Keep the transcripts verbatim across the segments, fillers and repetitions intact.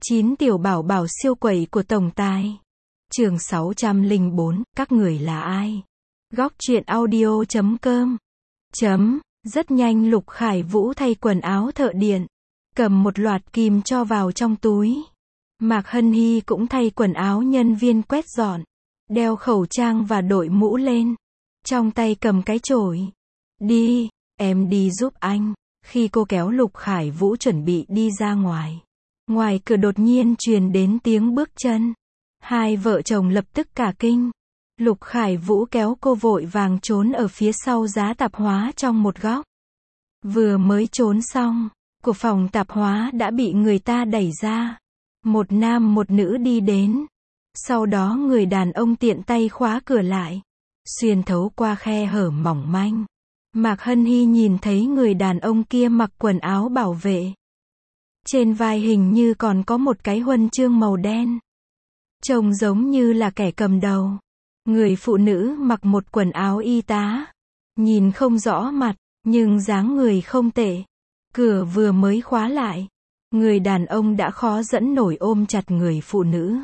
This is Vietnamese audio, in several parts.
chín Tiểu bảo bảo siêu quẩy của tổng tài. Chương sáu trăm lẻ bốn, các người là ai? Góc truyện audio chấm com. Chấm, rất nhanh Lục Khải Vũ thay quần áo thợ điện, cầm một loạt kìm cho vào trong túi. Mạc Hân Hi cũng thay quần áo nhân viên quét dọn, đeo khẩu trang và đội mũ lên, trong tay cầm cái chổi. Đi, em đi giúp anh. Khi cô kéo Lục Khải Vũ chuẩn bị đi ra ngoài, ngoài cửa đột nhiên truyền đến tiếng bước chân. Hai vợ chồng lập tức cả kinh. Lục Khải Vũ kéo cô vội vàng trốn ở phía sau giá tạp hóa trong một góc. Vừa mới trốn xong, của phòng tạp hóa đã bị người ta đẩy ra. Một nam một nữ đi đến. Sau đó người đàn ông tiện tay khóa cửa lại. Xuyên thấu qua khe hở mỏng manh, Mạc Hân Hi nhìn thấy người đàn ông kia mặc quần áo bảo vệ. Trên vai hình như còn có một cái huân chương màu đen. Trông giống như là kẻ cầm đầu. Người phụ nữ mặc một quần áo y tá. Nhìn không rõ mặt, nhưng dáng người không tệ. Cửa vừa mới khóa lại, người đàn ông đã khó dẫn nổi ôm chặt người phụ nữ.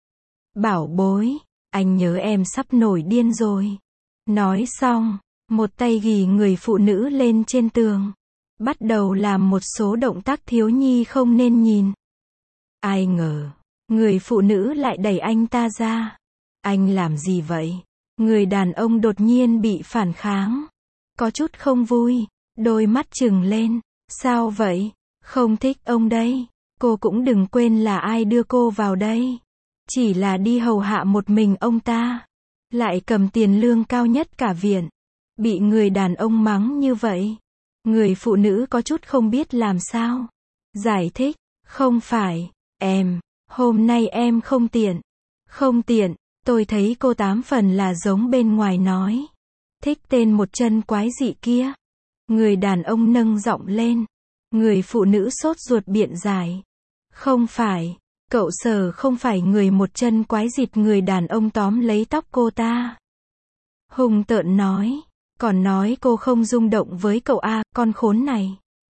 Bảo bối, anh nhớ em sắp nổi điên rồi. Nói xong, một tay ghì người phụ nữ lên trên tường, bắt đầu làm một số động tác thiếu nhi không nên nhìn. Ai ngờ, người phụ nữ lại đẩy anh ta ra. Anh làm gì vậy? Người đàn ông đột nhiên bị phản kháng. Có chút không vui, đôi mắt trừng lên. Sao vậy? Không thích ông đây. Cô cũng đừng quên là ai đưa cô vào đây. Chỉ là đi hầu hạ một mình ông ta. Lại cầm tiền lương cao nhất cả viện. Bị người đàn ông mắng như vậy. Người phụ nữ có chút không biết làm sao. Giải thích, không phải, em, hôm nay em không tiện. Không tiện, tôi thấy cô tám phần là giống bên ngoài nói. Thích tên một chân quái dị kia. Người đàn ông nâng giọng lên. Người phụ nữ sốt ruột biện giải. Không phải, cậu Sở không phải người một chân quái dịt. Người đàn ông tóm lấy tóc cô ta. Hung tợn nói. Còn nói cô không rung động với cậu a, con khốn này.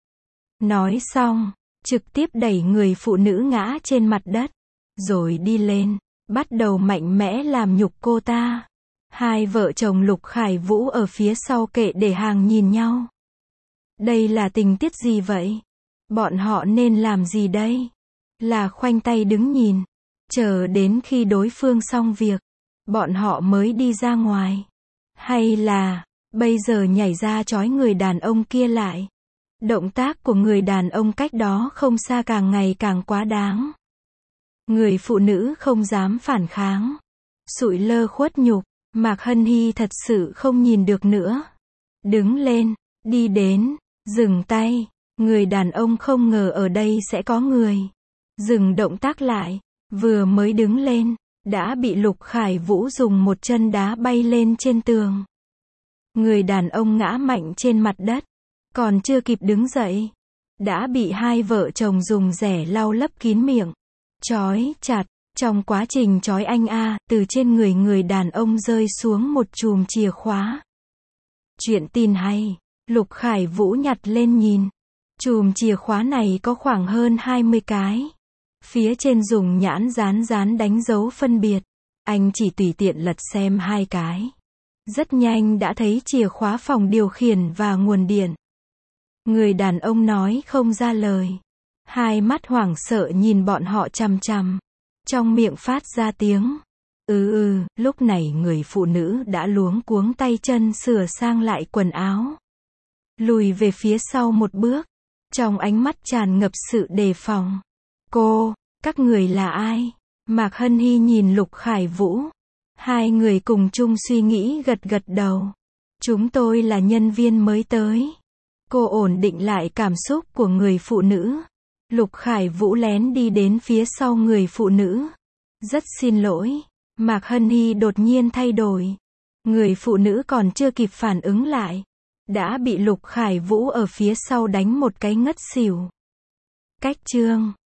Nói xong, trực tiếp đẩy người phụ nữ ngã trên mặt đất. Rồi đi lên, bắt đầu mạnh mẽ làm nhục cô ta. Hai vợ chồng Lục Khải Vũ ở phía sau kệ để hàng nhìn nhau. Đây là tình tiết gì vậy? Bọn họ nên làm gì đây? Là khoanh tay đứng nhìn, chờ đến khi đối phương xong việc, bọn họ mới đi ra ngoài. Hay là, bây giờ nhảy ra trói người đàn ông kia lại? Động tác của người đàn ông cách đó không xa càng ngày càng quá đáng. Người phụ nữ không dám phản kháng. Sụi lơ khuất nhục, Mạc Hân Hi thật sự không nhìn được nữa. Đứng lên, đi đến, dừng tay. Người đàn ông không ngờ ở đây sẽ có người. Dừng động tác lại, vừa mới đứng lên, đã bị Lục Khải Vũ dùng một chân đá bay lên trên tường. Người đàn ông ngã mạnh trên mặt đất, còn chưa kịp đứng dậy, đã bị hai vợ chồng dùng rẻ lau lấp kín miệng, trói chặt. Trong quá trình trói anh a, từ trên người người đàn ông rơi xuống một chùm chìa khóa. Chuyện tin hay, Lục Khải Vũ nhặt lên nhìn. Chùm chìa khóa này có khoảng hơn hai mươi cái. Phía trên dùng nhãn dán dán đánh dấu phân biệt. Anh chỉ tùy tiện lật xem hai cái. Rất nhanh đã thấy chìa khóa phòng điều khiển và nguồn điện. Người đàn ông nói không ra lời. Hai mắt hoảng sợ nhìn bọn họ chằm chằm. Trong miệng phát ra tiếng. Ừ ừ, lúc này người phụ nữ đã luống cuống tay chân sửa sang lại quần áo. Lùi về phía sau một bước. Trong ánh mắt tràn ngập sự đề phòng. Cô, các người là ai? Mạc Hân Hi nhìn Lục Khải Vũ. Hai người cùng chung suy nghĩ gật gật đầu. Chúng tôi là nhân viên mới tới. Cô ổn định lại cảm xúc của người phụ nữ. Lục Khải Vũ lén đi đến phía sau người phụ nữ. Rất xin lỗi. Mạc Hân Hi đột nhiên thay đổi. Người phụ nữ còn chưa kịp phản ứng lại, đã bị Lục Khải Vũ ở phía sau đánh một cái ngất xỉu. Cách chương